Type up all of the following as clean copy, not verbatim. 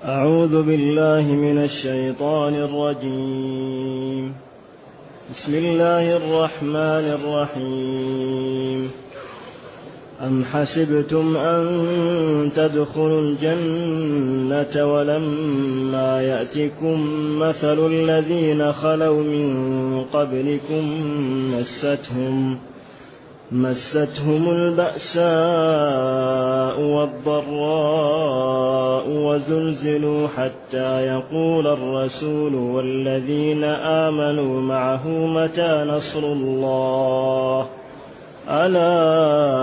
أعوذ بالله من الشيطان الرجيم. بسم الله الرحمن الرحيم. أم حسبتم أن تدخلوا الجنة ولما يأتكم مثل الذين خلوا من قبلكم مستهم البأساء والضراء وزلزلوا حتى يقول الرسول والذين آمنوا معه متى نصر الله ألا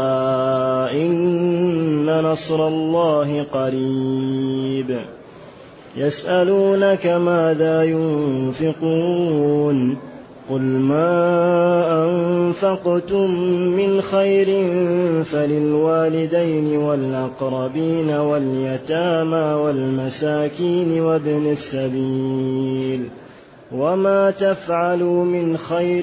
إن نصر الله قريب. يسألونك ماذا ينفقون قل ما أنفقتم من خير فللوالدين والأقربين واليتامى والمساكين وابن السبيل وما تفعلوا من خير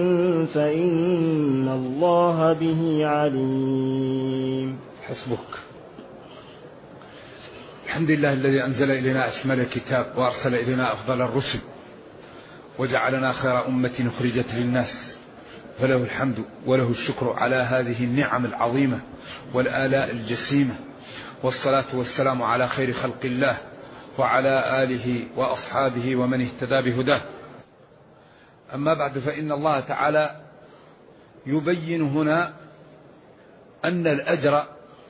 فإن الله به عليم. حسبك. الحمد لله الذي أنزل إلينا أشمل الكتاب وأرسل إلينا أفضل الرسل وجعلنا خير أمة أخرجت للناس، فله الحمد وله الشكر على هذه النعم العظيمة والآلاء الجسيمة، والصلاة والسلام على خير خلق الله وعلى آله وأصحابه ومن اهتدى بهداه. أما بعد، فإن الله تعالى يبين هنا أن الأجر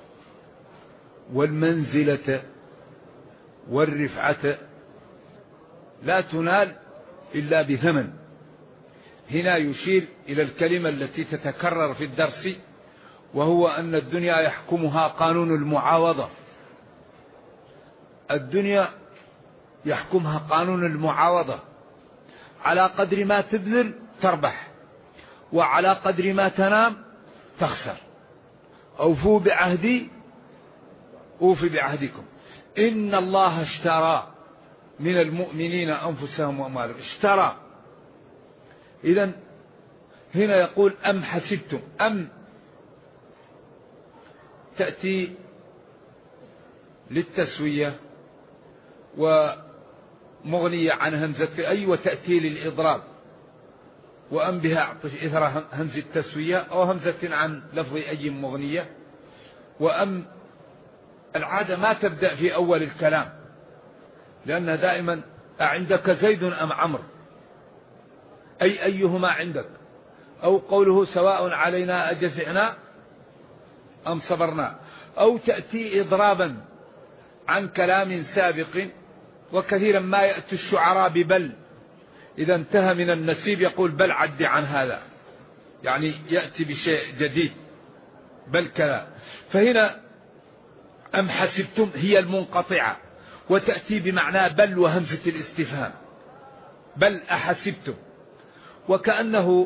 والمنزلة والرفعة لا تنال إلا بثمن. هنا يشير إلى الكلمة التي تتكرر في الدرس، وهو أن الدنيا يحكمها قانون المعاوضة. الدنيا يحكمها قانون المعاوضة، على قدر ما تبذل تربح، وعلى قدر ما تنام تخسر. أوفوا بعهدي أوفي بعهدكم إن الله اشترى من المؤمنين أنفسهم وأموالهم. اشترى. إذن هنا يقول أم حسبتم. أم تأتي للتسوية ومغنية عن همزة أي، وتأتي للإضراب، وأم بها أعطف إثر همز التسوية أو همزة عن لفظ أي مغنية. وأم العادة ما تبدأ في أول الكلام، لأنها دائما عندك زيد أم عمرو، أي أيهما عندك، أو قوله سواء علينا أجزعنا أم صبرنا، أو تأتي إضرابا عن كلام سابق. وكثيرا ما يأتي الشعراء ببل، إذا انتهى من النسيب يقول بل عد عن هذا، يعني يأتي بشيء جديد بل كذا. فهنا أم حسبتم هي المنقطعة، وتأتي بمعنى بل وهمزة الاستفهام، بل أحسبتم. وكأنه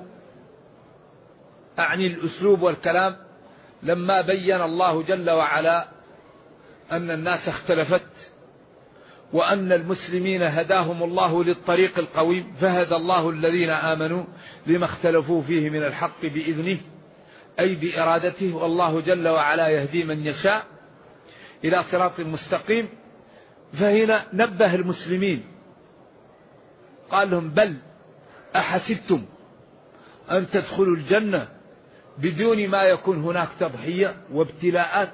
أعني الأسلوب والكلام لما بين الله جل وعلا أن الناس اختلفت، وأن المسلمين هداهم الله للطريق القويم، فهدى الله الذين آمنوا لما اختلفوا فيه من الحق بإذنه، أي بإرادته. والله جل وعلا يهدي من يشاء إلى صراط مستقيم. فهنا نبه المسلمين، قال لهم بل أحسبتم أن تدخلوا الجنة بدون ما يكون هناك تضحية وابتلاءات.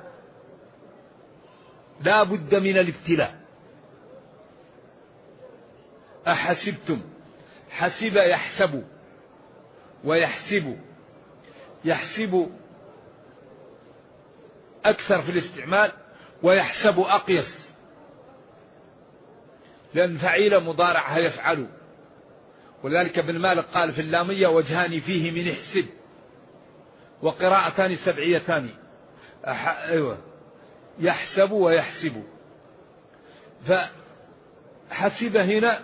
لا بد من الابتلاء. أحسبتم، حسب يحسب ويحسب. يحسب أكثر في الاستعمال، ويحسب أقيس، لأن فعيل مضارعها يفعل. ولذلك ابن مالك قال في اللامية وجهان فيه من احسب، وقراءتان سبعيتان. أيوة، يحسب ويحسب. فحسب هنا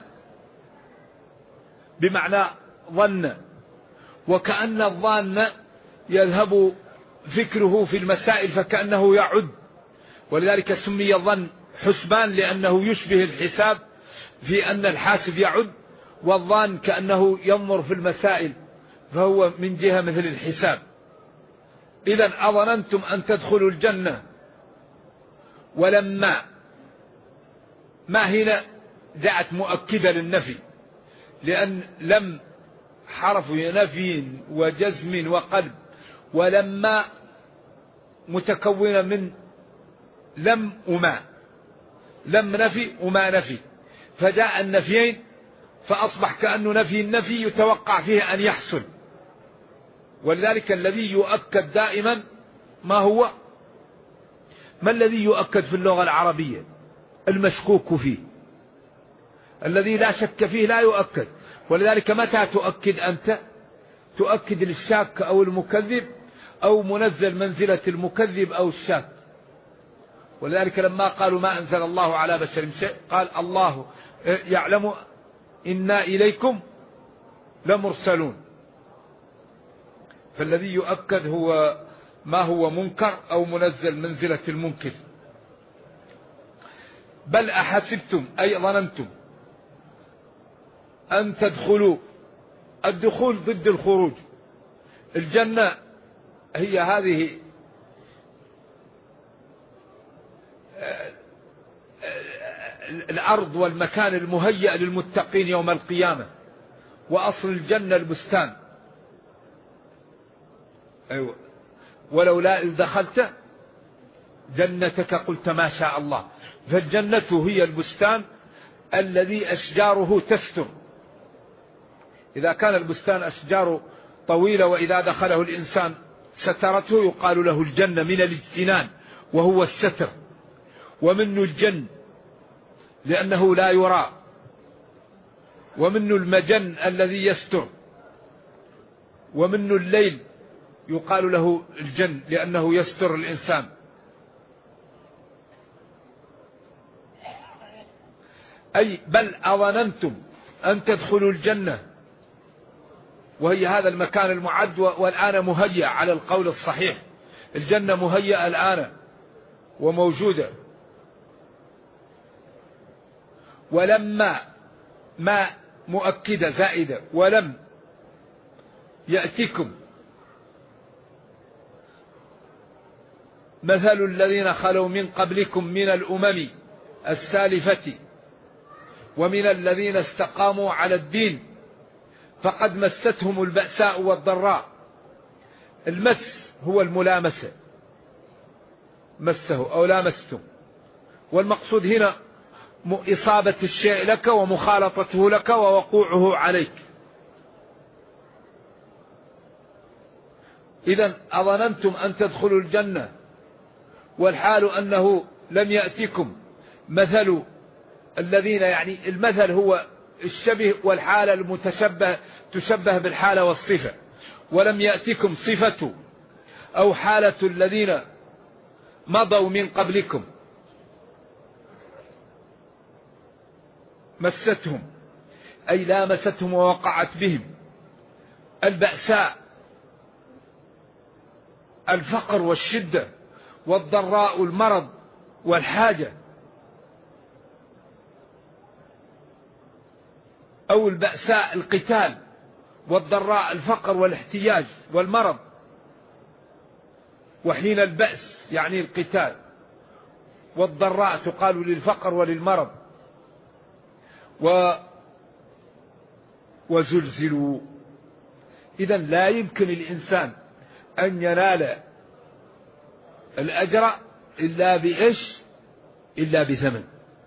بمعنى ظن، وكأن الظان يذهب فكره في المسائل فكأنه يعد. ولذلك سمي الظن حسبان، لأنه يشبه الحساب في أن الحاسب يعد، والظان كأنه ينظر في المسائل فهو من جهة مثل الحساب. إذن أظننتم أن تدخلوا الجنة ولما ما هنا جاءت مؤكدة للنفي، لأن لم حرف نفي وجزم وقلب، ولما متكونة من لم وما، لم نفي وما نفي، فجاء النفيين فأصبح كأنه نفي النفي يتوقع فيه أن يحصل. ولذلك الذي يؤكد دائما ما هو؟ ما الذي يؤكد في اللغة العربية؟ المشكوك فيه، الذي لا شك فيه لا يؤكد. ولذلك متى تؤكد أنت؟ تؤكد للشاك أو المكذب، أو منزل منزلة المكذب أو الشاك. ولذلك لما قالوا ما أنزل الله على بشر شيء، قال الله يعلم إنا إليكم لمرسلون. فالذي يؤكد هو ما هو منكر أو منزل منزلة المنكر. بل أحسبتم أي ظننتم أن تدخلوا، الدخول ضد الخروج. الجنة هي هذه الأرض والمكان المهيأ للمتقين يوم القيامة، وأصل الجنة البستان. أيوة. ولولا إذ دخلت جنتك قلت ما شاء الله. فالجنة هي البستان الذي أشجاره تستر. إذا كان البستان أشجاره طويلة وإذا دخله الإنسان سترته، يقال له الجنة من الاجتنان وهو الستر. ومنه الجن لأنه لا يرى، ومنه المجن الذي يستر، ومنه الليل يقال له الجن لأنه يستر الإنسان. أي بل أظننتم أن تدخلوا الجنة، وهي هذا المكان المعد والآن مهيأ على القول الصحيح. الجنة مهيئة الآن وموجودة. ولما ما مؤكدة زائدة، ولم يأتكم مثل الذين خلوا من قبلكم من الأمم السالفة ومن الذين استقاموا على الدين فقد مستهم البأساء والضراء. المس هو الملامسة، مسه أو لامسته، والمقصود هنا إصابة الشيء لك ومخالطته لك ووقوعه عليك. إذن أظننتم أن تدخلوا الجنة والحال أنه لم يأتكم مثل الذين، يعني المثل هو الشبه والحالة المتشبه، تشبه بالحالة والصفة. ولم يأتكم صفة أو حالة الذين مضوا من قبلكم مستهم، أي لامستهم ووقعت بهم البأساء، الفقر والشدة، والضراء المرض والحاجة. أو البأساء القتال، والضراء الفقر والاحتياج والمرض. وحين البأس يعني القتال، والضراء تقال للفقر وللمرض. وزلزلوا. إذن لا يمكن الإنسان أن ينال الأجر إلا بإيش؟ إلا بثمن.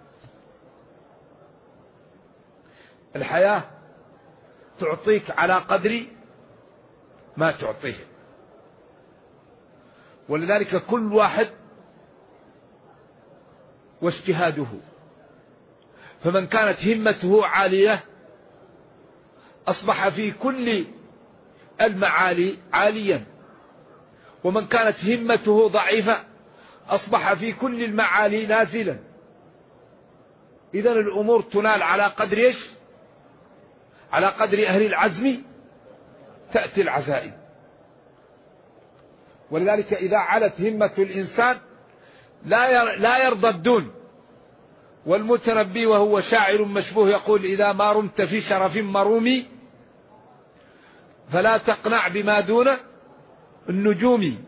الحياة تعطيك على قدر ما تعطيه، ولذلك كل واحد واجتهاده. فمن كانت همته عالية أصبح في كل المعالي عاليا، ومن كانت همته ضعيفة أصبح في كل المعالي نازلا. إذن الأمور تنال على قدر إيش؟ على قدر أهل العزم تأتي العزائم. ولذلك إذا علت همة الإنسان لا يرضى الدون. والمتنبي وهو شاعر مشبوه يقول: إذا ما رمت في شرف مرومي فلا تقنع بما دون النجوم،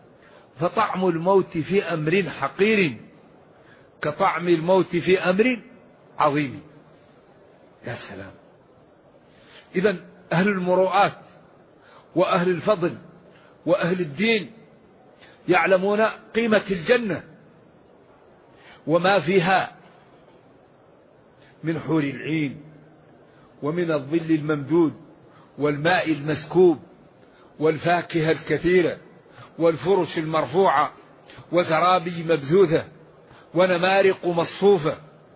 فطعم الموت في أمر حقير كطعم الموت في أمر عظيم. يا سلام. إذن أهل المروءات وأهل الفضل وأهل الدين يعلمون قيمة الجنة وما فيها من حور العين ومن الظل الممدود والماء المسكوب والفاكهة الكثيرة والفرش المرفوعة وزرابي مبثوثة ونمارق مصفوفة،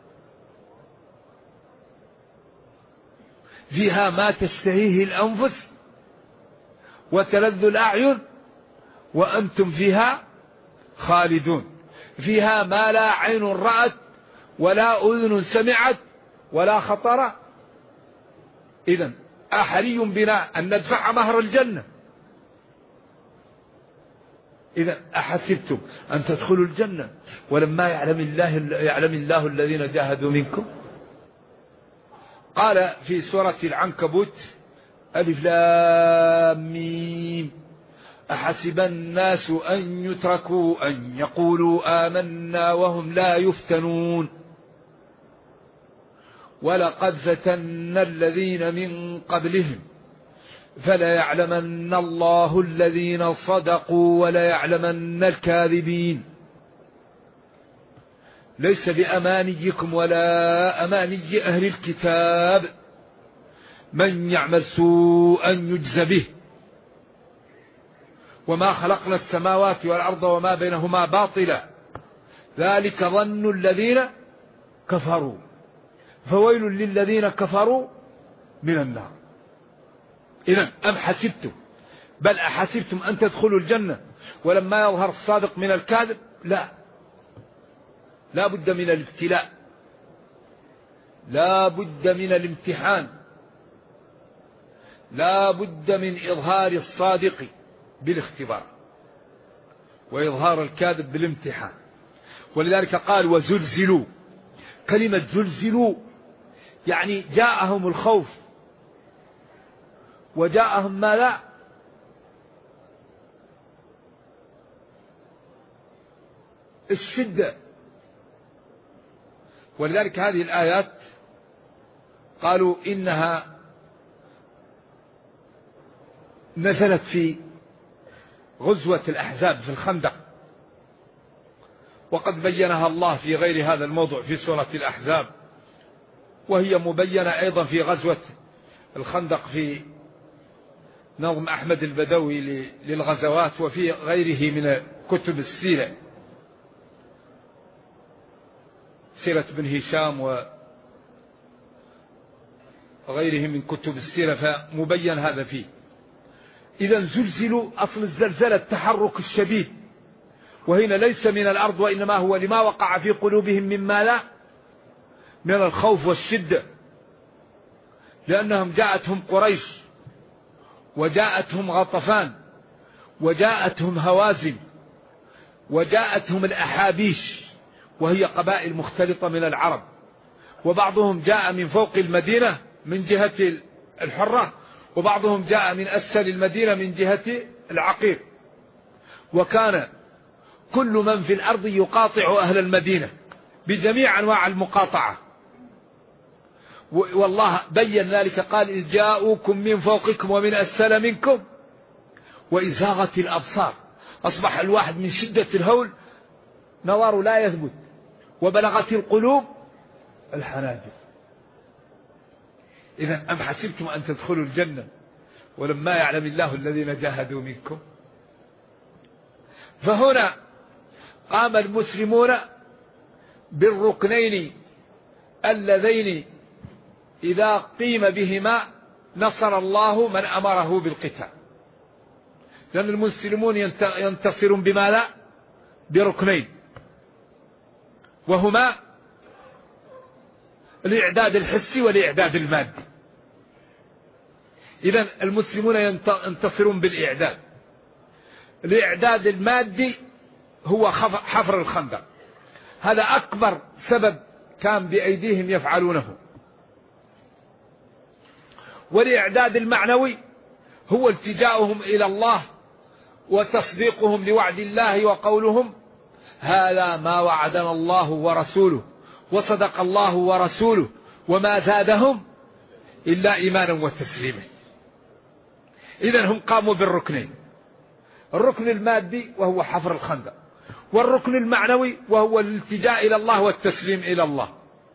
فيها ما تشتهيه الأنفس وتلذ الأعين وأنتم فيها خالدون، فيها ما لا عين رأت ولا أذن سمعت ولا خطر. إذن أحري بنا أن ندفع مهر الجنة. إذن أحسبتم أن تدخلوا الجنة ولما يعلم الله الذين جاهدوا منكم. قال في سورة العنكبوت: ألف لام ميم أحسب الناس أن يتركوا أن يقولوا آمنا وهم لا يفتنون ولقد فتنا الذين من قبلهم فليعلمن الله الذين صدقوا وليعلمن الكاذبين. ليس بأمانيكم ولا أماني أهل الكتاب من يعمل سوءا يجز به وما خلقنا السماوات والأرض وما بينهما باطلا ذلك ظن الذين كفروا فويل للذين كفروا من النار. إذن أم حسبتم بل أحسبتم أن تدخلوا الجنة ولما يظهر الصادق من الكاذب؟ لا بد من الابتلاء، لا بد من الامتحان، لا بد من إظهار الصادق بالاختبار وإظهار الكاذب بالامتحان. ولذلك قال وزلزلوا. كلمة زلزلوا يعني جاءهم الخوف وجاءهم ما لا الشدة. ولذلك هذه الآيات قالوا إنها نزلت في غزوة الأحزاب في الخندق، وقد بينها الله في غير هذا الموضوع في سورة الأحزاب، وهي مبينة أيضا في غزوة الخندق في نظم أحمد البدوي للغزوات وفي غيره من كتب السيرة، سيرة بن هشام وغيره من كتب السيرة، فمبين هذا فيه. إذا زلزلوا، أصل الزلزلة التحرك الشديد، وهنا ليس من الأرض وإنما هو لما وقع في قلوبهم مما لا من الخوف والشدة، لأنهم جاءتهم قريش وجاءتهم غطفان وجاءتهم هوازن وجاءتهم الأحابيش وهي قبائل مختلطة من العرب، وبعضهم جاء من فوق المدينة من جهة الحرة وبعضهم جاء من أسفل المدينة من جهة العقير، وكان كل من في الأرض يقاطع أهل المدينة بجميع أنواع المقاطعة، والله بين ذلك قال إذ جاءوكم من فوقكم ومن أسفل منكم وإذ زاغت الأبصار، أصبح الواحد من شدة الهول نوار لا يثبت، وبلغت القلوب الحناجر. إذا أم حسبتم أن تدخلوا الجنة ولما يعلم الله الذين جاهدوا منكم. فهنا قام المسلمون بالركنين اللذين إذا قيم بهما نصر الله من أمره بالقتال، لأن المسلمون ينتصرون بما لا بركنين، وهما الإعداد الحسي والإعداد المادي. إذن المسلمون ينتصرون بالإعداد. الإعداد المادي هو حفر الخندق، هذا أكبر سبب كان بأيديهم يفعلونه. والإعداد المعنوي هو التجاؤهم إلى الله وتصديقهم لوعد الله وقولهم هذا ما وعدنا الله ورسوله وصدق الله ورسوله وما زادهم إلا إيمانا وتسليما. إذن هم قاموا بالركنين، الركن المادي وهو حفر الخندق، والركن المعنوي وهو الالتجاء إلى الله والتسليم إلى الله.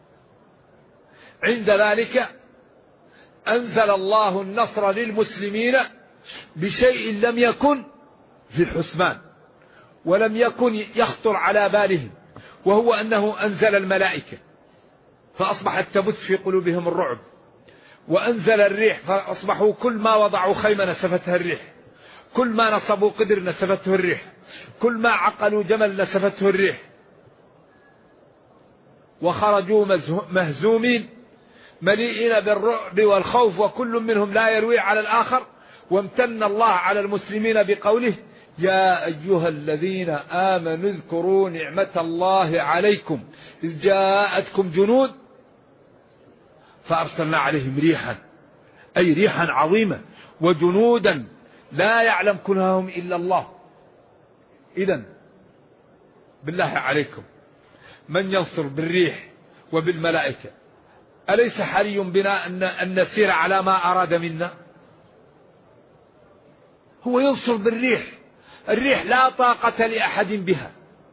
عند ذلك أنزل الله النصر للمسلمين بشيء لم يكن في الحسبان ولم يكن يخطر على بالهم، وهو أنه أنزل الملائكة فأصبحت تبث في قلوبهم الرعب، وأنزل الريح فأصبحوا كل ما وضعوا خيمة نسفتها الريح، كل ما نصبوا قدر نسفته الريح، كل ما عقلوا جمل نسفته الريح، وخرجوا مهزومين مليئين بالرعب والخوف، وكل منهم لا يروي على الآخر. وامتن الله على المسلمين بقوله: يا أيها الذين آمنوا اذكروا نعمة الله عليكم إذ جاءتكم جنود فأرسلنا عليهم ريحا، أي ريحا عظيمة، وجنودا لا يعلم كنههم إلا الله. إذن بالله عليكم من ينصر بالريح وبالملائكة، أليس حري بنا أن نسير على ما أراد منا؟ هو ينصر بالريح، الريح لا طاقة لأحد بها.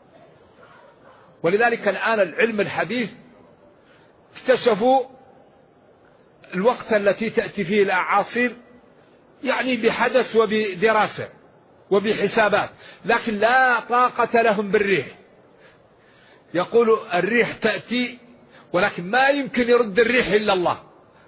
ولذلك الآن العلم الحديث اكتشفوا الوقت التي تأتي فيه الأعاصير، يعني بحدث وبدراسة وبحسابات، لكن لا طاقة لهم بالريح. يقول الريح تأتي ولكن ما يمكن يرد الريح إلا الله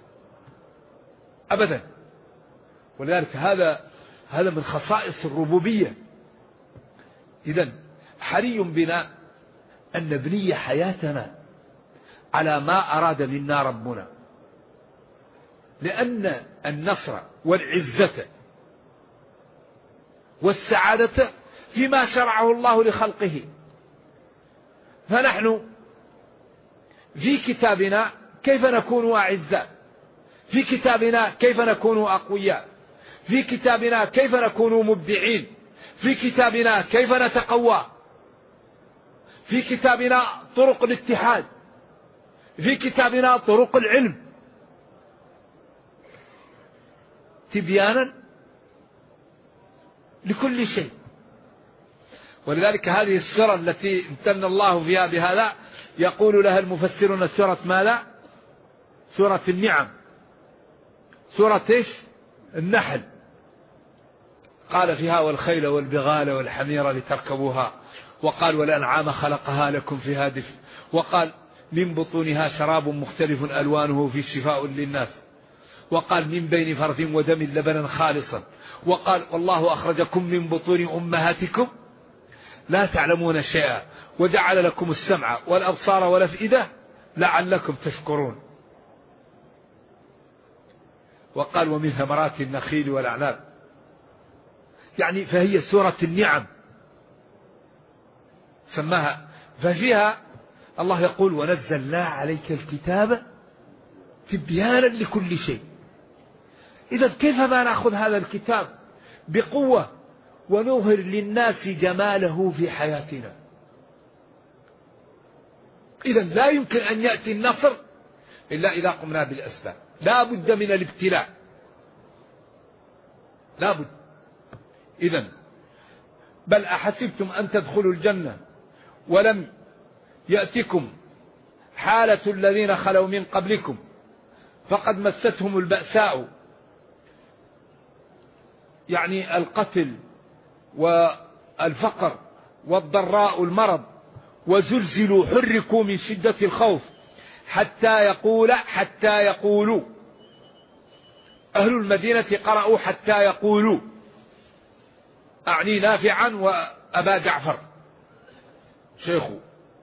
أبدا. ولذلك هذا من خصائص الربوبية. إذن حري بنا أن نبني حياتنا على ما أراد منا ربنا، لأن النصر والعزة والسعادة فيما شرعه الله لخلقه. فنحن في كتابنا كيف نكون أعزاء، في كتابنا كيف نكون أقوياء، في كتابنا كيف نكون مبدعين، في كتابنا كيف نتقوى، في كتابنا طرق الاتحاد، في كتابنا طرق العلم، تبيانا لكل شيء. ولذلك هذه السورة التي امتن الله فيها بهذا يقول لها المفسرون سورة ماذا؟ سورة النعم، سورة ايش؟ النحل. قال فيها: والخيل والبغال والحمير لتركبوها، وقال: والأنعام خلقها لكم فيها دفء، وقال: من بطونها شراب مختلف ألوانه فيه شفاء للناس، وقال: من بين فرث ودم لبنا خالصا، وقال: والله أخرجكم من بطون أمهاتكم لا تعلمون شيئا وجعل لكم السمع والأبصار والأفئدة لعلكم تشكرون. وقال: ومن ثمرات النخيل والأعناب. يعني فهي سورة النعم سماها. ففيها الله يقول: ونزلنا عليك الكتاب تبيانا لكل شيء. إذا كيف ما نأخذ هذا الكتاب بقوة ونظهر للناس جماله في حياتنا؟ إذا لا يمكن أن يأتي النصر إلا إذا قمنا بالأسباب. لا بد من الابتلاء، لا بد. إذن بل أحسبتم أن تدخلوا الجنة ولم يأتكم حالة الذين خلوا من قبلكم فقد مستهم البأساء، يعني القتل والفقر والضراء المرض، وزلزلوا حركوا من شدة الخوف حتى يقولوا أهل المدينة قرأوا حتى يقولوا، أعني نافعا وأبا جعفر شيخه،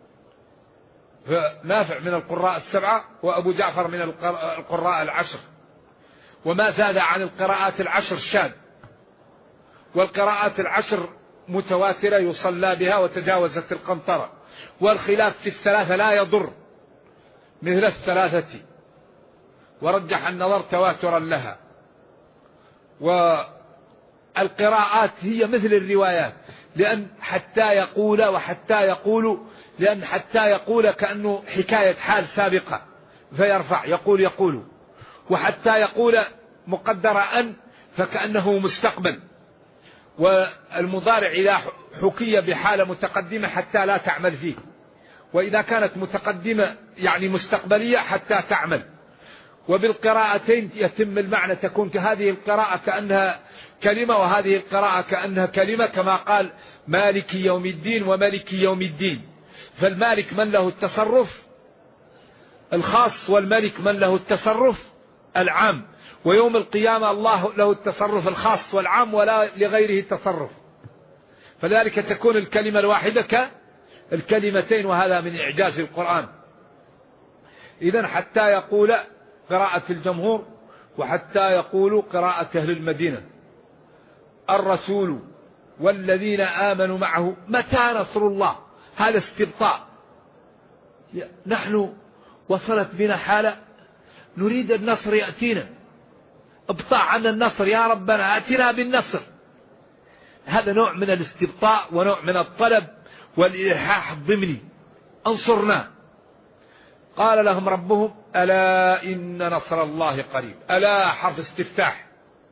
فنافع من القراء السبعة وأبو جعفر من القراء العشر، وما زاد عن القراءات العشر شاذ، والقراءات العشر متواترة يصلى بها وتجاوزت القنطرة، والخلاف في الثلاثة لا يضر مثل الثلاثة، ورجح النظر تواترا لها. والقراءات هي مثل الروايات، لأن حتى يقول وحتى يقول، لأن حتى يقول كأنه حكاية حال سابقة فيرفع يقول، وحتى يقول مقدر أن فكأنه مستقبل. والمضارع إذا حكي بحالة متقدمة حتى لا تعمل فيه، وإذا كانت متقدمة يعني مستقبلية حتى تعمل. وبالقراءتين يتم المعنى، تكون هذه القراءة كأنها كلمة وهذه القراءة كأنها كلمة، كما قال مالك يوم الدين وملك يوم الدين. فالمالك من له التصرف الخاص، والملك من له التصرف العام. ويوم القيامة الله له التصرف الخاص والعام ولا لغيره تصرف، فلذلك تكون الكلمة الواحدة كالكلمتين، وهذا من إعجاز القرآن. إذن حتى يقول قراءة الجمهور، وحتى يقول قراءة أهل المدينة. الرسول والذين آمنوا معه متى نصر الله، هذا استبطاء. نحن وصلت بنا حالة نريد النصر يأتينا، ابطأ عنا النصر يا ربنا، أتنا بالنصر. هذا نوع من الاستبطاء ونوع من الطلب والإلحاح الضمني، انصرنا. قال لهم ربهم ألا إن نصر الله قريب. ألا حرف استفتاح،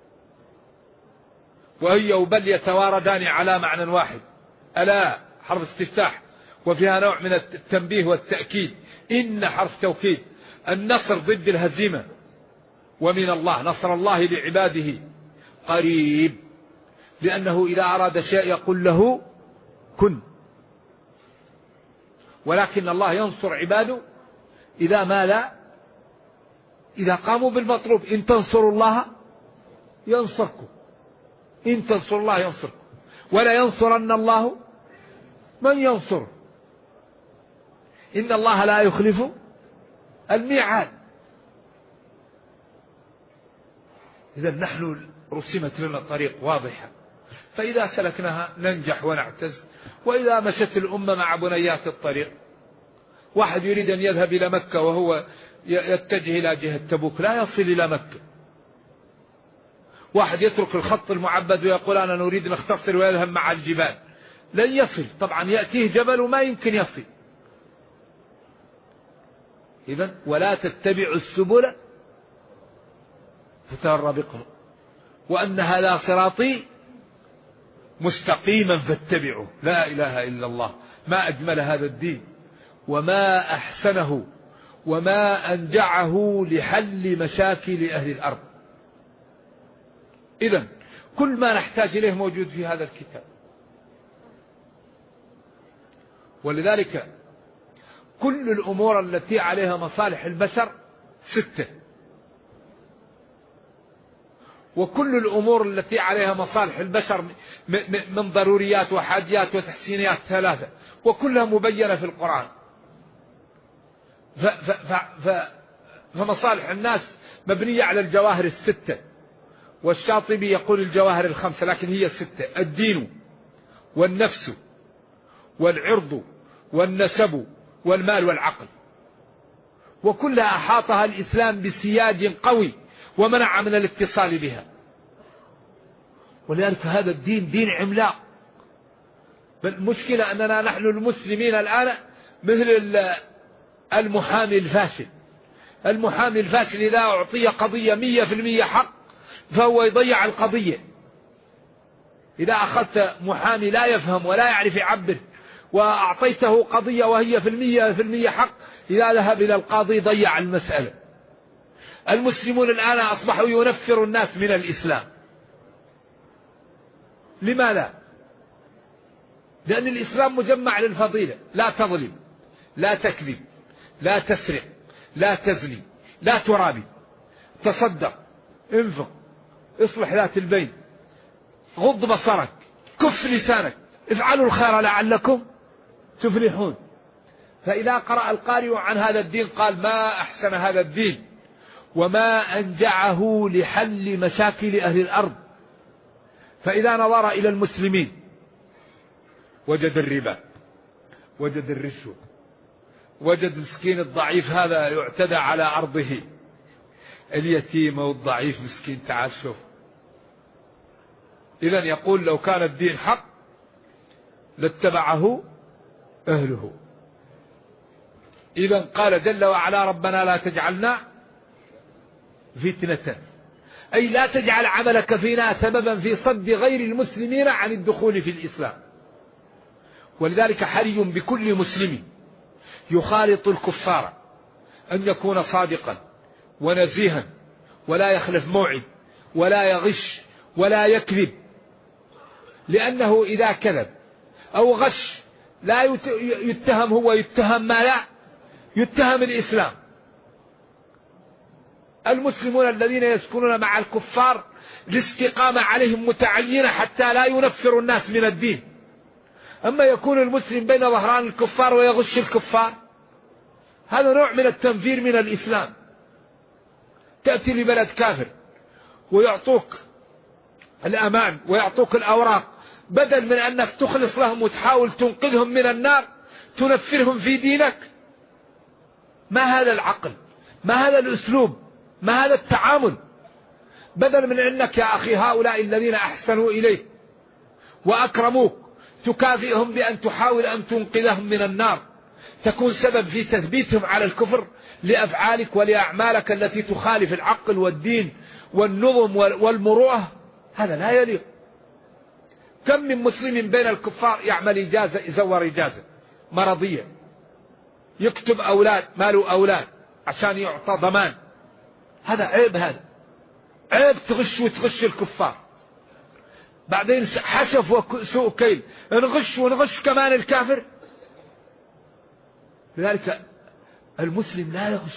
وهي وبل يتواردان على معنى واحد. ألا حرف استفتاح وفيها نوع من التنبيه والتأكيد. إن حرف توكيد. النصر ضد الهزيمة، ومن الله، نصر الله لعباده قريب، لأنه إذا أراد شيء يقول له كن. ولكن الله ينصر عباده إذا ما لا، إذا قاموا بالمطلوب. إن تنصروا الله ينصركم، إن تنصروا الله ينصركم، ولا ينصرن الله من ينصر. إن الله لا يخلف الميعاد. إذا نحن رسمت لنا طريق واضحة، فإذا سلكناها ننجح ونعتز. وإذا مشت الأمة مع بنيات الطريق، واحد يريد أن يذهب إلى مكة وهو يتجه إلى جهة تبوك لا يصل إلى مكة. واحد يترك الخط المعبد ويقول أنا نريد نختصر ويذهب مع الجبال، لن يصل. طبعا يأتيه جبل وما يمكن يصل. إذن ولا تتبعوا السبل فتفرق بكم، وأن هذا صراطي مستقيما فاتبعوه. لا إله إلا الله. ما أجمل هذا الدين، وما أحسنه، وما أنجعه لحل مشاكل أهل الأرض. إذن كل ما نحتاج إليه موجود في هذا الكتاب. ولذلك كل الأمور التي عليها مصالح البشر 6، وكل الأمور التي عليها مصالح البشر من ضروريات وحاجيات وتحسينيات 3، وكلها مبينة في القرآن. فمصالح الناس مبنية على الجواهر 6، والشاطبي يقول الجواهر 5، لكن هي 6: الدين والنفس والعرض والنسب والمال والعقل. وكلها أحاطها الإسلام بسياج قوي ومنع من الاتصال بها. ولذلك هذا الدين دين عملاق. المشكلة أننا نحن المسلمين الآن مثل المحامي الفاشل. المحامي الفاشل إذا أعطي قضية 100% حق فهو يضيع القضية. إذا أخذت محامي لا يفهم ولا يعرف يعبر وأعطيته قضية وهي في 100% حق، إذا ذهب إلى القاضي ضيع المسألة. المسلمون الآن أصبحوا ينفر الناس من الإسلام. لماذا؟ لأن الإسلام مجمع للفضيلة: لا تظلم، لا تكذب، لا تسرق، لا تزني، لا ترابي، تصدق، انفق، اصلح ذات البين، غض بصرك، كف لسانك، افعلوا الخير لعلكم تفلحون. فإذا قرأ القارئ عن هذا الدين قال ما أحسن هذا الدين، وما أنجعه لحل مشاكل أهل الأرض. فإذا نظر إلى المسلمين وجد الربا، وجد الرشوة، وجد مسكين الضعيف هذا يعتدى على أرضه، اليتيم والضعيف مسكين تعال شوف. إذن يقول لو كان الدين حق لاتبعه أهله. إذن قال جل وعلا ربنا لا تجعلنا فتنة، أي لا تجعل عملك فينا سببا في صد غير المسلمين عن الدخول في الإسلام. ولذلك حري بكل مسلم يخالط الكفار أن يكون صادقا ونزيها ولا يخلف موعد ولا يغش ولا يكذب، لأنه إذا كذب أو غش لا يتهم هو، يتهم ما لا يتهم الإسلام. المسلمون الذين يسكنون مع الكفار الاستقامة عليهم متعينة حتى لا ينفروا الناس من الدين. أما يكون المسلم بين ظهران الكفار ويغش الكفار، هذا نوع من التنفير من الإسلام. تأتي لبلد كافر ويعطوك الأمان ويعطوك الأوراق، بدل من أنك تخلص لهم وتحاول تنقذهم من النار تنفرهم في دينك. ما هذا العقل؟ ما هذا الأسلوب؟ ما هذا التعامل؟ بدل من أنك يا أخي هؤلاء الذين أحسنوا إليك وأكرموك تكافئهم بأن تحاول أن تنقذهم من النار، تكون سبب في تثبيتهم على الكفر لأفعالك ولأعمالك التي تخالف العقل والدين والنظم والمروءة، هذا لا يليق. كم من مسلم بين الكفار يعمل إجازة، يزور إجازة مرضية، يكتب أولاد، ماله أولاد عشان يعطى ضمان. هذا عيب، هذا عيب، تغش وتغش الكفار. بعدين حشف وسوء كيل، نغش ونغش كمان الكافر. لذلك المسلم لا يغش.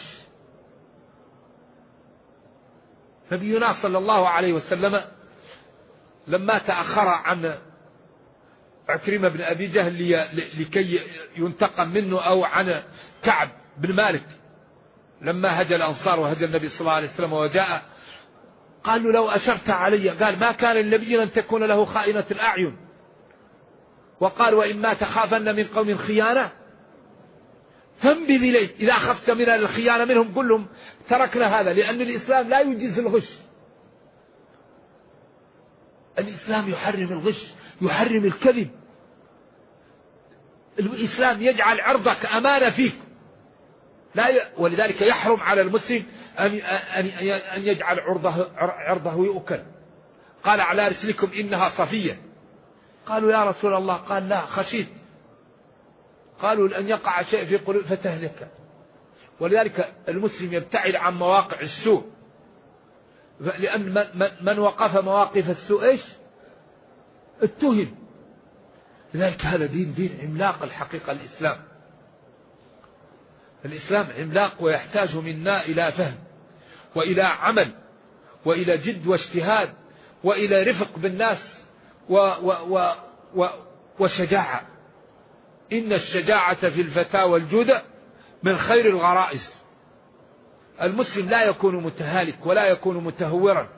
نبينا صلى الله عليه وسلم لما تأخر عن عكرمة بن أبي جهل لكي ينتقم منه، أو عن كعب بن مالك لما هجى الأنصار وهجى النبي صلى الله عليه وسلم وجاء، قالوا لو أشرت علي، قال ما كان النبي أن تكون له خائنة الأعين، وقال وإما تخافن من قوم خيانة فانبذ إليه، إذا خفت من الخيانة منهم قل لهم تركنا هذا، لأن الإسلام لا يجيز الغش. الإسلام يحرم الغش، يحرم الكذب. الإسلام يجعل عرضك أمانة فيك، ولذلك يحرم على المسلم أن يجعل عرضه يؤكل. قال على رسلكم إنها صفية، قالوا يا رسول الله، قال لا خشيت، قالوا لأن يقع شيء في قلوب فتهلك. ولذلك المسلم يبتعد عن مواقع السوء، لأن من وقف مواقف السوء إيش؟ اتهم. لذلك هذا دين عملاق الحقيقة. الإسلام عملاق ويحتاج منا إلى فهم وإلى عمل وإلى جد واجتهاد وإلى رفق بالناس وشجاعة. إن الشجاعة في الفتى والجود من خير الغرائز. المسلم لا يكون متهالك ولا يكون متهورا.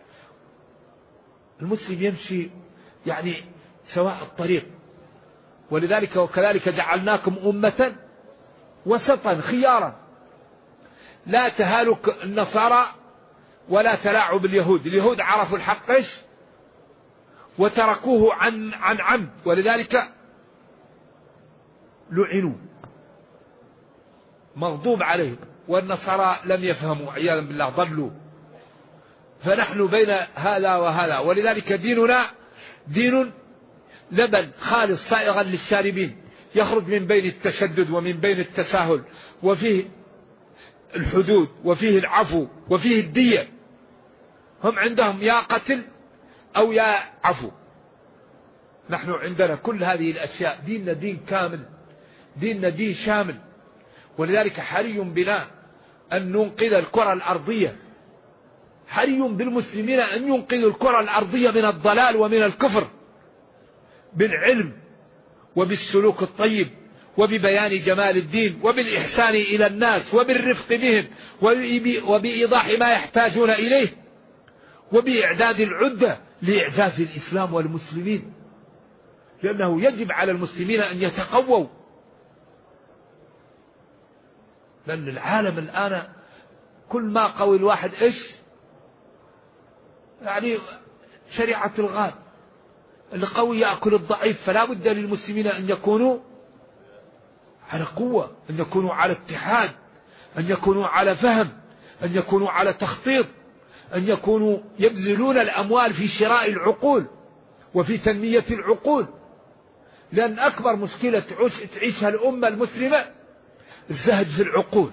المسلم يمشي يعني سواء الطريق. ولذلك وكذلك جعلناكم أمة وسطا خيارا، لا تهالك النصارى ولا تلاعب اليهود. اليهود عرفوا الحق إيش وتركوه عن عمد، ولذلك لعنوا مغضوب عليهم، والنصارى لم يفهموا عياذا بالله ضلوا. فنحن بين هذا وهذا. ولذلك ديننا دين لبن خالص صائغا للشاربين، يخرج من بين التشدد ومن بين التساهل، وفيه الحدود وفيه العفو وفيه الدية. هم عندهم يا قتل أو يا عفو، نحن عندنا كل هذه الأشياء. ديننا دين كامل، ديننا دين شامل. ولذلك حري بنا أن ننقذ الكرة الأرضية، حري بالمسلمين أن ينقذوا الكرة الأرضية من الضلال ومن الكفر بالعلم وبالسلوك الطيب وببيان جمال الدين وبالإحسان إلى الناس وبالرفق بهم وبإيضاح ما يحتاجون إليه وبإعداد العدة لإعزاز الإسلام والمسلمين، لأنه يجب على المسلمين أن يتقووا. لأن العالم الآن كل ما قوي الواحد إيش يعني شريعة الغاب، القوي يأكل الضعيف، فلا بد للمسلمين أن يكونوا على قوة، أن يكونوا على اتحاد، أن يكونوا على فهم، أن يكونوا على تخطيط، أن يكونوا يبذلون الأموال في شراء العقول وفي تنمية العقول. لأن أكبر مشكلة تعيشها الأمة المسلمة الزهد في العقول.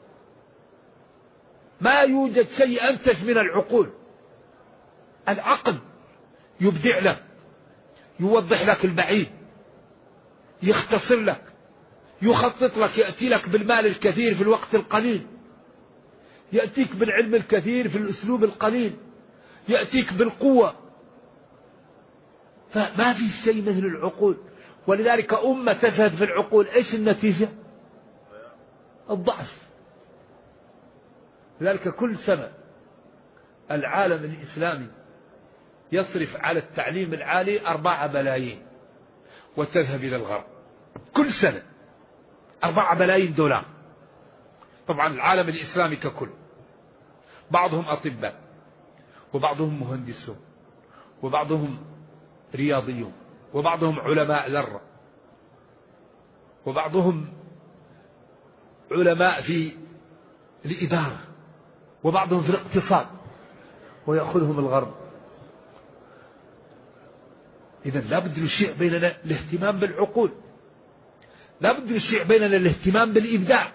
ما يوجد شيء أنتج من العقول. العقل يبدع لك، يوضح لك البعيد، يختصر لك، يخطط لك، يأتي لك بالمال الكثير في الوقت القليل، يأتيك بالعلم الكثير في الأسلوب القليل، يأتيك بالقوة. فما في شيء مثل العقول. ولذلك أمة تزهد في العقول، إيش النتيجة؟ الضعف. لذلك كل سنة العالم الإسلامي يصرف على التعليم العالي 4 بلايين وتذهب إلى الغرب. كل سنة 4 بلايين دولار. طبعا العالم الإسلامي ككل، بعضهم أطباء، وبعضهم مهندسون، وبعضهم رياضيون، وبعضهم علماء ذرة، وبعضهم علماء في الإدارة، وبعضهم في الاقتصاد، ويأخذهم الغرب. إذن لا بد للشيء بيننا الاهتمام بالعقول، لا بد للشيء بيننا الاهتمام بالإبداع،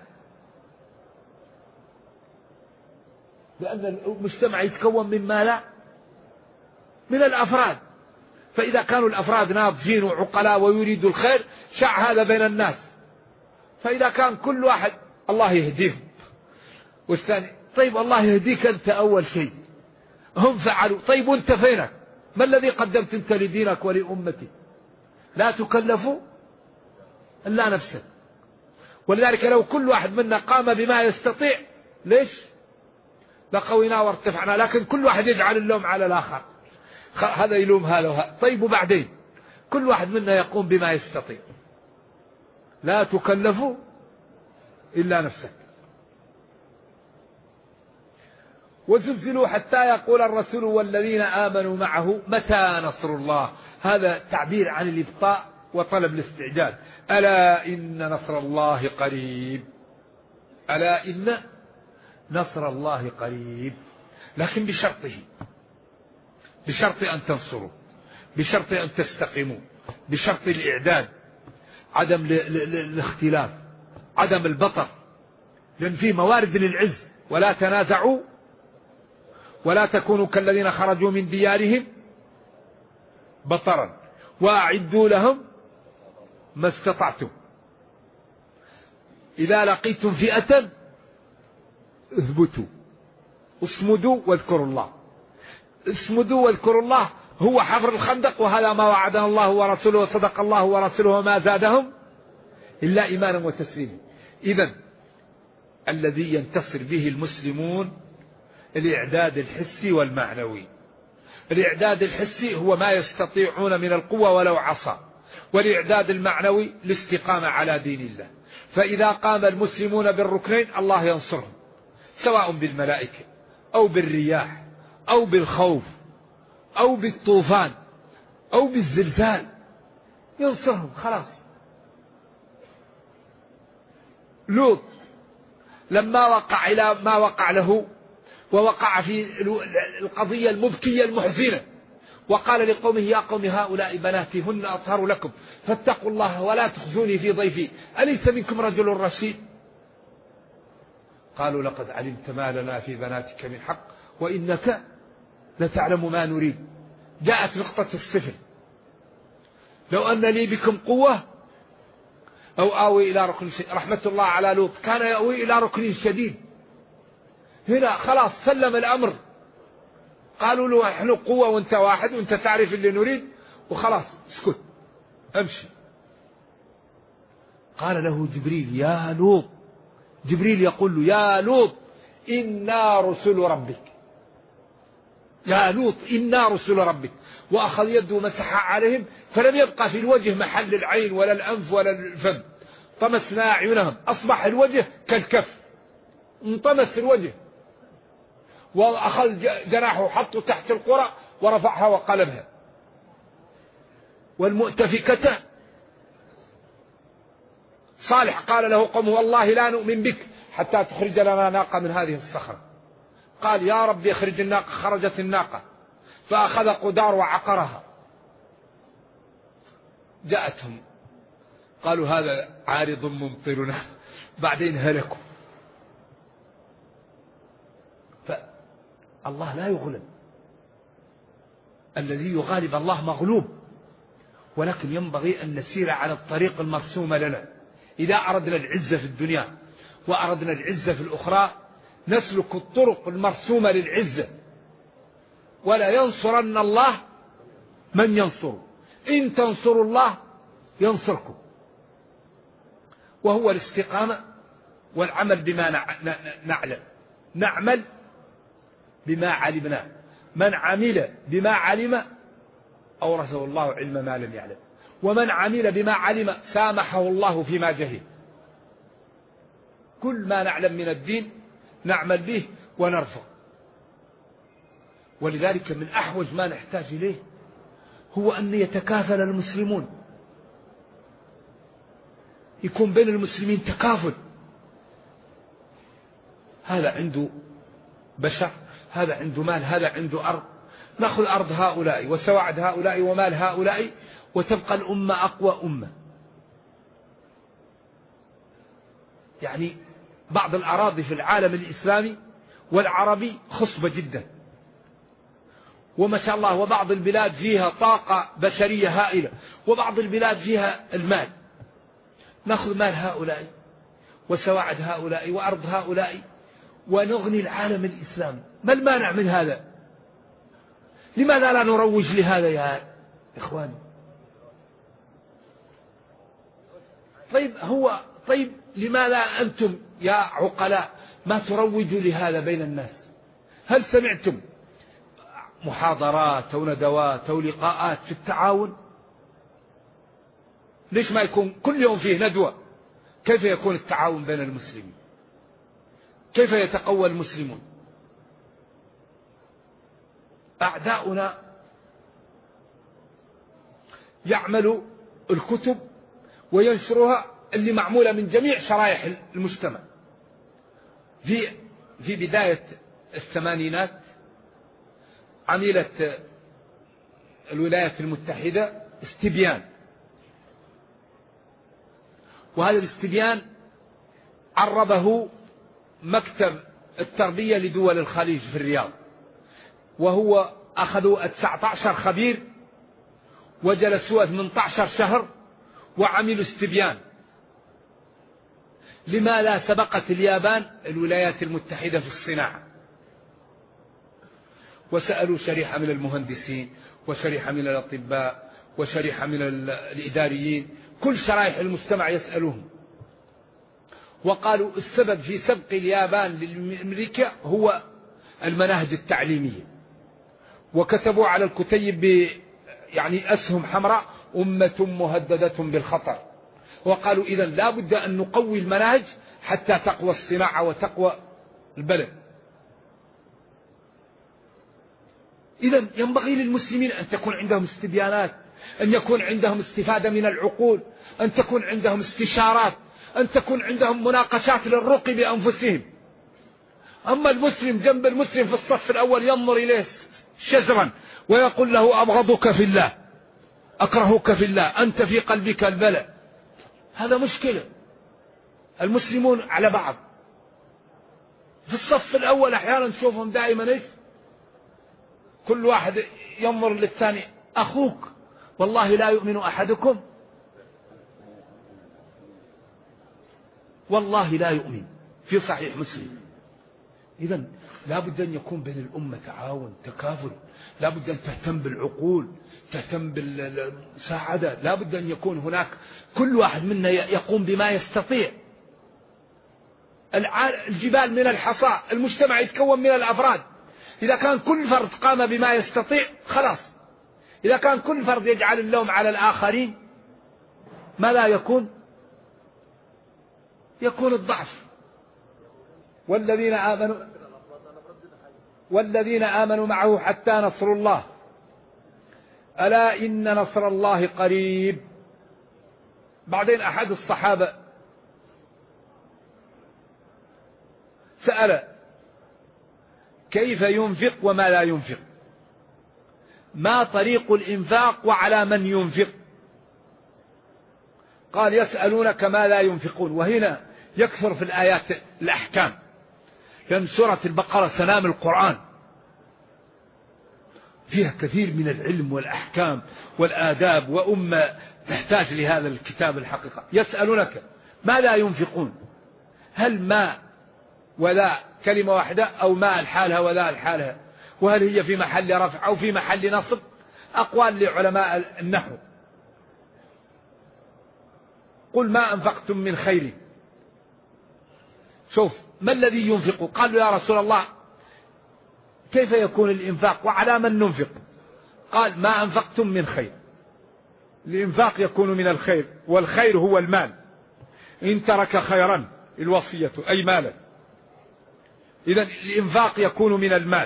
لأن المجتمع يتكون من ماذا؟ من الأفراد. فإذا كانوا الأفراد ناضجين وعقلاء ويريدوا الخير شاع هذا بين الناس. فإذا كان كل واحد الله يهديهم والثاني، طيب الله يهديك أنت أول شيء، هم فعلوا، طيب وانت فينك؟ ما الذي قدمت انت لدينك ولأمتك؟ لا تكلفوا إلا نفسك. ولذلك لو كل واحد منا قام بما يستطيع ليش لقوينا وارتفعنا، لكن كل واحد يجعل اللوم على الآخر، هذا يلوم هذا وهذا. طيب وبعدين كل واحد منا يقوم بما يستطيع. لا تكلفوا إلا نفسك. وزلزلوا حتى يقول الرسول والذين آمنوا معه متى نصر الله. هذا تعبير عن الإبطاء وطلب الاستعجال. ألا إن نصر الله قريب، ألا إن نصر الله قريب، لكن بشرطه، بشرط أن تنصروا، بشرط أن تستقيموا، بشرط الإعداد، عدم الاختلاف، عدم البطر، لأن فيه موارد للعز. ولا تنازعوا ولا تكونوا كالذين خرجوا من ديارهم بطرا وأعدوا لهم ما استطعتم. إذا لقيتم فئة اثبتوا، اصمدوا واذكروا الله. اصمدوا واذكروا الله هو حفر الخندق، وهذا ما وعدنا الله ورسوله وصدق الله ورسوله وما زادهم إلا إيمانا وتسليما. إذن الذي ينتصر به المسلمون الإعداد الحسي والمعنوي. الإعداد الحسي هو ما يستطيعون من القوة ولو عصا، والإعداد المعنوي الاستقامة على دين الله. فإذا قام المسلمون بالركنين الله ينصرهم، سواء بالملائكة أو بالرياح أو بالخوف أو بالطوفان أو بالزلزال، ينصرهم خلاص. لوط لما وقع إلى ما وقع له ووقع في القضية المبكية المحزنة، وقال لقومه يا قوم هؤلاء بناتي هن أطهر لكم فاتقوا الله ولا تخزوني في ضيفي أليس منكم رجل رشيد؟ قالوا لقد علمت ما لنا في بناتك من حق وإنك لتعلم ما نريد. جاءت نقطة الصفر، لو أن لي بكم قوة أو آوي إلى ركن شديد. رحمة الله على لوط، كان يأوي إلى ركن شديد. هنا خلاص سلم الأمر، قالوا له نحن قوة وانت واحد وانت تعرف اللي نريد وخلاص اسكت امشي. قال له جبريل يا لوط، جبريل يقول له يا لوط إنا رسل ربك، يا لوط إنا رسل ربك. وأخذ يده مسح عليهم فلم يبقى في الوجه محل العين ولا الأنف ولا الفم، طمسنا أعينهم، أصبح الوجه كالكف، انطمس الوجه. وأخذ جناحه حطه تحت القرى ورفعها وقلبها. والمؤتفكة. صالح قال له قومه والله لا نؤمن بك حتى تخرج لنا ناقة من هذه الصخرة. قال يا رب اخرج الناقة. خرجت الناقة فأخذ قدار وعقرها. جاءتهم قالوا هذا عارض ممطرنا، بعدين هلكوا. فالله لا يغلب، الذي يغالب الله مغلوب، ولكن ينبغي أن نسير على الطريق المرسوم لنا. إذا أردنا العزة في الدنيا وأردنا العزة في الأخرى نسلك الطرق المرسومة للعزة. ولا ينصرن الله من ينصر، إن تنصروا الله ينصركم. وهو الاستقامة والعمل بما نعلم. نعمل بما علمنا. من عمل بما علم أورثه الله علم ما لم يعلم، ومن عمل بما علم سامحه الله فيما جهل. كل ما نعلم من الدين نعمل به ونرفض. ولذلك من أحوج ما نحتاج إليه هو أن يتكافل المسلمون، يكون بين المسلمين تكافل. هذا عنده بشر، هذا عنده مال، هذا عنده أرض، نأخذ أرض هؤلاء وسواعد هؤلاء ومال هؤلاء وتبقى الأمة أقوى أمة. يعني بعض الأراضي في العالم الإسلامي والعربي خصبة جدا وما شاء الله، وبعض البلاد فيها طاقة بشرية هائلة، وبعض البلاد فيها المال. نأخذ مال هؤلاء وسواعد هؤلاء وأرض هؤلاء ونغني العالم الإسلامي. ما المانع من هذا؟ لماذا لا نروج لهذا يا إخواني؟ طيب لماذا أنتم يا عقلاء ما تروجوا لهذا بين الناس؟ هل سمعتم محاضرات أو ندوات أو لقاءات في التعاون؟ ليش ما يكون كل يوم فيه ندوة؟ كيف يكون التعاون بين المسلمين؟ كيف يتقوى المسلمون؟ أعداؤنا يعملوا الكتب وينشرها اللي معمولة من جميع شرائح المجتمع. في بداية الثمانينات عملت الولايات المتحدة استبيان، وهذا الاستبيان عربه مكتب التربية لدول الخليج في الرياض، وهو أخذوا 19 خبير وجلسوا 18 شهر وعملوا استبيان. لما لا سبقت اليابان الولايات المتحدة في الصناعة؟ وسألوا شريحة من المهندسين وشريحة من الأطباء وشريحة من الإداريين، كل شرائح المجتمع يسألوهم، وقالوا السبب في سبق اليابان لأمريكا هو المناهج التعليمية. وكتبوا على الكتيب يعني أسهم حمراء أمة مهددة بالخطر. وقالوا إذن لا بد أن نقوي المناهج حتى تقوى الصناعة وتقوى البلد. إذن ينبغي للمسلمين أن تكون عندهم استبيانات، أن يكون عندهم استفادة من العقول، أن تكون عندهم استشارات، أن تكون عندهم مناقشات للرقي بأنفسهم. أما المسلم جنب المسلم في الصف الأول ينظر إليه شزرا ويقول له أبغضك في الله، أكرهك في الله، أنت في قلبك البلاء. هذا مشكلة. المسلمون على بعض في الصف الأول أحيانا نشوفهم دائما إيش؟ كل واحد ينظر للثاني أخوك والله لا يؤمن أحدكم، والله لا يؤمن، في صحيح مسلم. إذن لا بد أن يكون بين الأمة تعاون تكافل، لا بد أن تهتم بالعقول، تهتم بالمساعدة، لا بد أن يكون هناك كل واحد منا يقوم بما يستطيع. الجبال من الحصى، المجتمع يتكون من الأفراد. إذا كان كل فرد قام بما يستطيع خلاص. إذا كان كل فرد يجعل اللوم على الآخرين ما لا يكون الضعف. والذين آمنوا معه حتى نصر الله. ألا إن نصر الله قريب. بعدين أحد الصحابة سأل كيف ينفق وما لا ينفق، ما طريق الإنفاق وعلى من ينفق؟ قال يسألونك ما لا ينفقون. وهنا يكثر في الآيات الأحكام، لأن سورة البقرة سنام القرآن فيها كثير من العلم والأحكام والآداب، وأمة تحتاج لهذا الكتاب الحقيقة. يسألونك ما لا ينفقون، هل ما ولا كلمة واحدة أو ما الحالها ولا الحالها، وهل هي في محل رفع أو في محل نصب؟ أقوال لعلماء النحو. قل ما أنفقتم من خير. شوف ما الذي ينفق؟ قالوا يا رسول الله كيف يكون الإنفاق وعلى من ننفق؟ قال ما أنفقتم من خير. الإنفاق يكون من الخير، والخير هو المال. إن ترك خيرا الوصية أي مالا، إذن الإنفاق يكون من المال.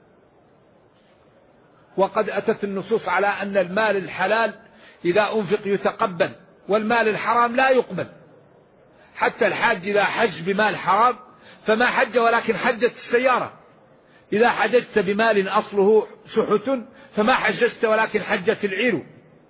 وقد أتت النصوص على أن المال الحلال إذا أنفق يتقبل، والمال الحرام لا يقبل. حتى الحاج إذا حج بمال حرام فما حج ولكن حجت السيارة. إذا حججت بمال أصله سحت فما حججت ولكن حجت العير.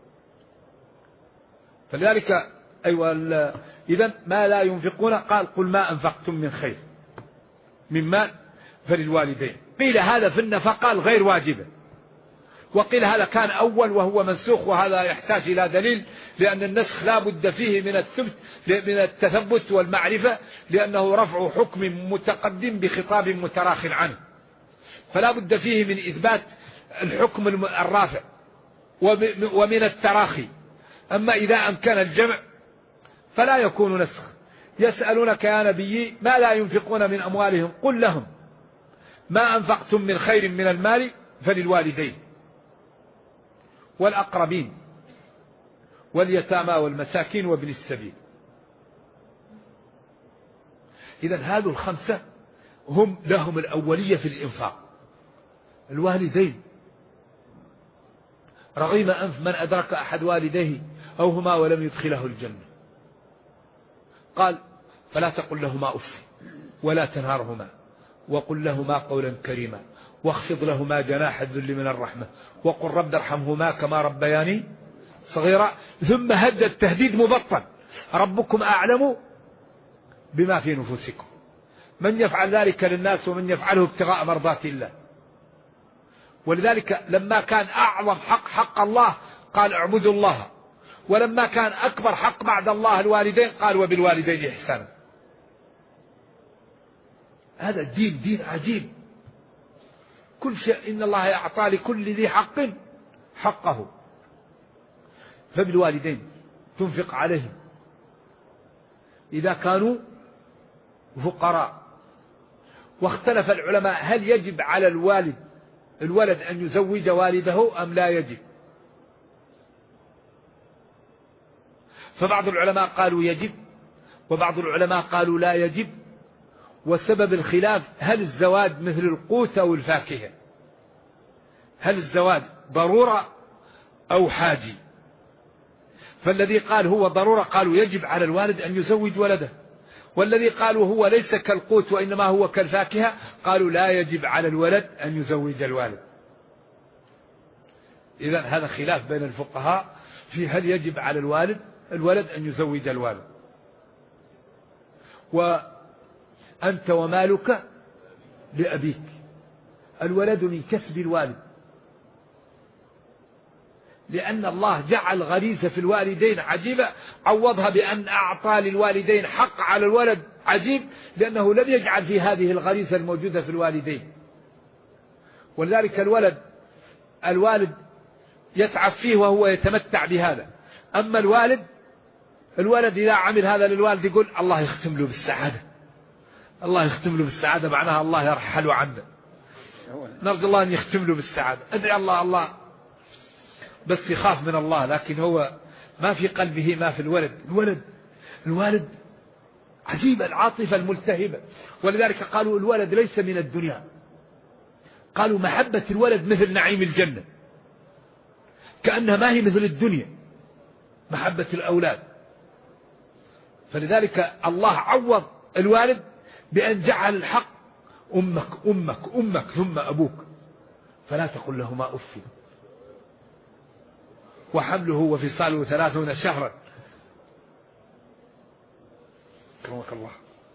فلذلك أيوة إذن ما لا ينفقون. قال قل ما أنفقتم من خير من مال فللوالدين. قيل هذا في النفقة الغير واجبة، وقيل هذا كان أول وهو منسوخ، وهذا يحتاج إلى دليل، لأن النسخ لا بد فيه من التثبت والمعرفة، لأنه رفع حكم متقدم بخطاب متراخ عنه، فلا بد فيه من إثبات الحكم الرافع ومن التراخي. أما إذا أمكن الجمع فلا يكون نسخ. يسألونك يا نبي ما لا ينفقون من أموالهم قل لهم ما أنفقتم من خير من المال فللوالدين والأقربين واليتامى والمساكين وابن السبيل. إذن هذو الخمسة هم لهم الأولية في الإنفاق. الوالدين رغم أنف من أدرك أحد والديه أو هما ولم يدخله الجنة. قال فلا تقل لهما أف ولا تنهرهما وقل لهما قولا كريما واخفض لهما جناح الذل من الرحمة وقل رب ارحمهما كما ربياني صغيرا. ثم هدد تهديد مبطن ربكم أعلم بما في نفوسكم من يفعل ذلك للناس ومن يفعله ابتغاء مرضات الله. ولذلك لما كان أعظم حق الله قال اعبدوا الله، ولما كان أكبر حق بعد الله الوالدين قال وبالوالدين إحسانا. هذا الدين دين عجيب. كل شيء إن الله أعطى لكل ذي حق حقه. فبالوالدين تنفق عليهم إذا كانوا فقراء. واختلف العلماء هل يجب على الولد أن يزوج والده أم لا يجب. فبعض العلماء قالوا يجب وبعض العلماء قالوا لا يجب. وسبب الخلاف هل الزواج مثل القوت أو الفاكهة، هل الزواج ضرورة أو حاجي. فالذي قال هو ضرورة قالوا يجب على الوالد أن يزوج ولده، والذي قالوا هو ليس كالقوت وإنما هو كالفاكهة قالوا لا يجب على الولد أن يزوج الوالد. إذن هذا خلاف بين الفقهاء في هل يجب على الولد أن يزوج الوالد. وأنت ومالك لأبيك. الولد من كسب الوالد، لأن الله جعل غريزة في الوالدين عجيبة، عوضها بأن أعطى للوالدين حق على الولد عجيب، لأنه لم يجعل في هذه الغريزة الموجودة في الوالدين. ولذلك الوالد يتعب فيه وهو يتمتع بهذا. أما الولد إذا عمل هذا للوالد يقول الله يختم له بالسعادة، الله يختم له بالسعادة، معناها الله يرحل عنه. نرجو الله أن يختم له بالسعادة. أدعي الله بس يخاف من الله، لكن هو ما في قلبه ما في الولد عجيب العاطفة الملتهبة. ولذلك قالوا الولد ليس من الدنيا، قالوا محبة الولد مثل نعيم الجنة، كأنها ما هي مثل الدنيا، محبة الأولاد. فلذلك الله عوض الوالد بأن جعل الحق أمك أمك أمك ثم أبوك، فلا تقل لهما أف. وحمله وفصاله 30 شهرا. كرمك الله.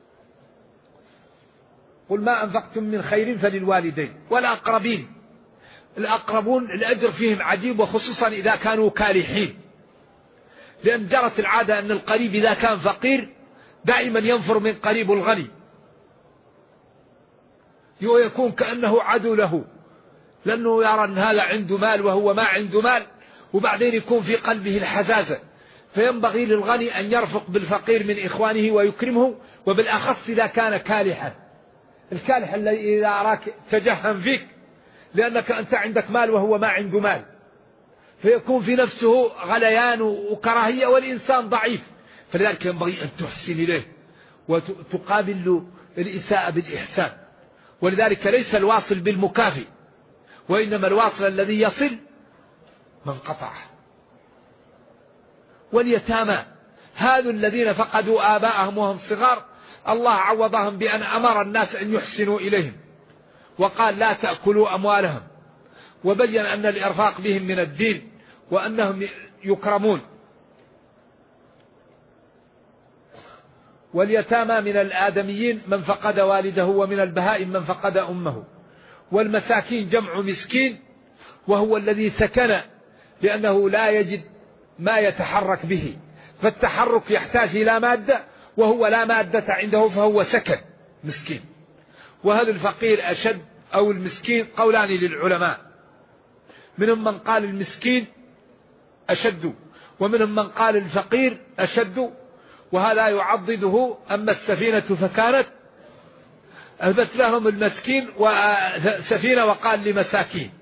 قل ما أنفقتم من خير فللوالدين والأقربين. الأقربون الأجر فيهم عجيب، وخصوصا إذا كانوا كالحين، لأن جرت العادة أن القريب إذا كان فقير دائما ينفر من قريب الغني، ويكون كأنه عدو له، لأنه يرى أن هذا عنده مال وهو ما عنده مال، وبعدين يكون في قلبه الحزازة. فينبغي للغني أن يرفق بالفقير من إخوانه ويكرمه، وبالأخص إذا كان كالحا. الكالح الذي إذا أراك تجهم فيك لأنك أنت عندك مال وهو ما عنده مال، فيكون في نفسه غليان وكراهية، والإنسان ضعيف. فلذلك ينبغي أن تحسن إليه وتقابل له الإساءة بالإحسان. ولذلك ليس الواصل بالمكافئ، وإنما الواصل الذي يصل من قطعه. واليتامى هذو الذين فقدوا آباءهم وهم صغار، الله عوضهم بأن أمر الناس أن يحسنوا إليهم، وقال لا تأكلوا أموالهم، وبين أن الإرفاق بهم من الدين وأنهم يكرمون. واليتامى من الآدميين من فقد والده، ومن البهائم من فقد أمه. والمساكين جمع مسكين، وهو الذي سكن لأنه لا يجد ما يتحرك به، فالتحرك يحتاج إلى مادة، وهو لا مادة عنده فهو سكن مسكين. وهل الفقير أشد أو المسكين؟ قولان للعلماء، منهم من قال المسكين أشد، ومنهم من قال الفقير أشد، وهذا يعضده. أما السفينة فكانت أثبت لهم المسكين وسفينة وقال لمساكين.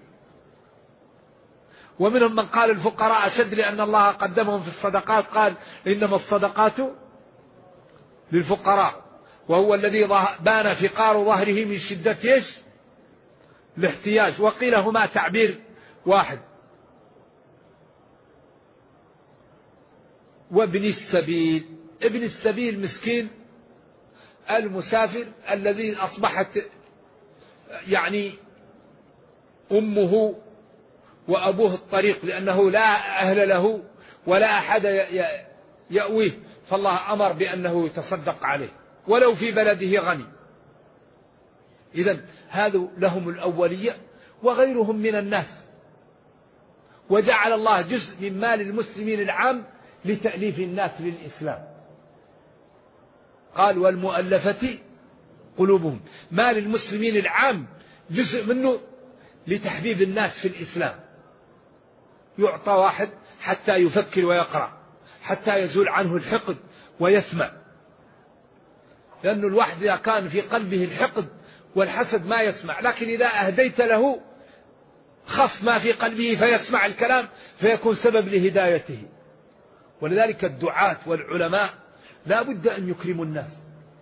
ومنهم من قال الفقراء أشد، لأن الله قدمهم في الصدقات، قال إنما الصدقات للفقراء، وهو الذي بان فقار ظهره من شدة الاحتياج. وقيل هما تعبير واحد. وابن السبيل، ابن السبيل مسكين المسافر الذي أصبحت يعني أمه وأبوه الطريق، لأنه لا أهل له ولا أحد يأويه، فالله أمر بأنه يتصدق عليه ولو في بلده غني. إذن هذا لهم الأولية، وغيرهم من الناس. وجعل الله جزء من مال المسلمين العام لتأليف الناس للإسلام، قال والمؤلفة قلوبهم. مال المسلمين العام جزء منه لتحبيب الناس في الإسلام. يعطى واحد حتى يفكر ويقرأ، حتى يزول عنه الحقد ويسمع، لأن الواحد إذا كان في قلبه الحقد والحسد ما يسمع، لكن إذا أهديت له خف ما في قلبه فيسمع الكلام، فيكون سبب لهدايته. ولذلك الدعاة والعلماء لا بد أن يكرموا الناس،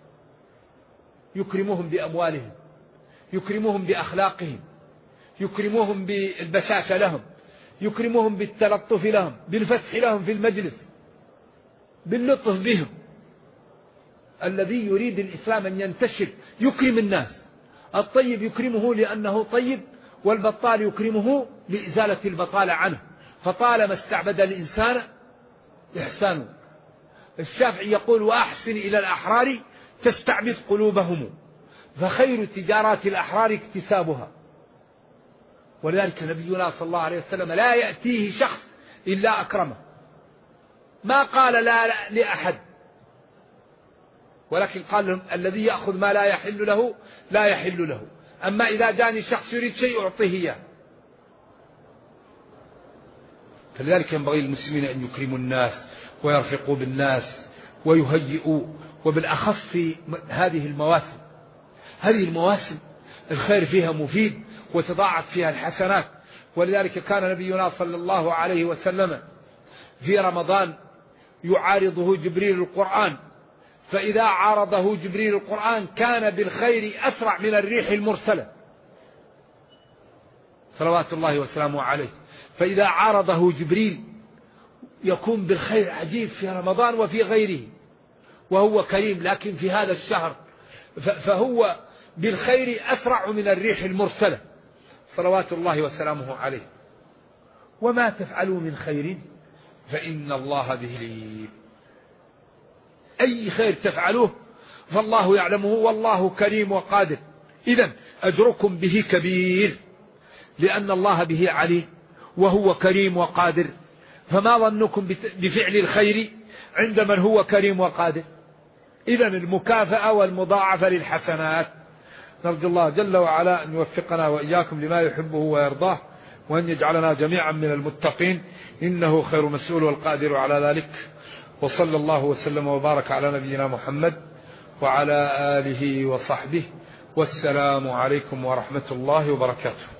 يكرموهم بأموالهم، يكرموهم بأخلاقهم، يكرموهم بالبشاشة لهم، يكرموهم بالتلطف لهم، بالفسح لهم في المجلس، باللطف بهم. الذي يريد الإسلام أن ينتشر يكرم الناس. الطيب يكرمه لأنه طيب، والبطال يكرمه لإزالة البطالة عنه. فطالما استعبد الإنسان إحسانه. الشافعي يقول وأحسن إلى الأحرار تستعبد قلوبهم، فخير تجارات الأحرار اكتسابها. ولذلك نبينا صلى الله عليه وسلم لا يأتيه شخص إلا أكرمه، ما قال لا لأحد، ولكن قال لهم الذي يأخذ ما لا يحل له لا يحل له. أما إذا جاني شخص يريد شيء أعطيه إياه. فلذلك ينبغي للمسلمين أن يكرموا الناس ويرفقوا بالناس ويهيئوا، وبالأخص في هذه المواسم. هذه المواسم الخير فيها مفيد وتضاعف فيها الحسنات. ولذلك كان نبينا صلى الله عليه وسلم في رمضان يعارضه جبريل القرآن، فإذا عارضه جبريل القرآن كان بالخير أسرع من الريح المرسلة صلوات الله وسلامه عليه. فإذا عارضه جبريل يكون بالخير عجيب في رمضان وفي غيره، وهو كريم، لكن في هذا الشهر فهو بالخير أسرع من الريح المرسلة صلوات الله وسلامه عليه. وما تفعلوا من خير فإن الله به عليم. أي خير تفعلوه فالله يعلمه، والله كريم وقادر. إذن أجركم به كبير، لأن الله به عليم وهو كريم وقادر. فما ظنكم بفعل الخير عند من هو كريم وقادر؟ إذن المكافأة والمضاعفة للحسنات. نرجو الله جل وعلا أن يوفقنا وإياكم لما يحبه ويرضاه، وأن يجعلنا جميعا من المتقين، إنه خير مسؤول والقادر على ذلك. وصلى الله وسلم وبارك على نبينا محمد وعلى آله وصحبه، والسلام عليكم ورحمة الله وبركاته.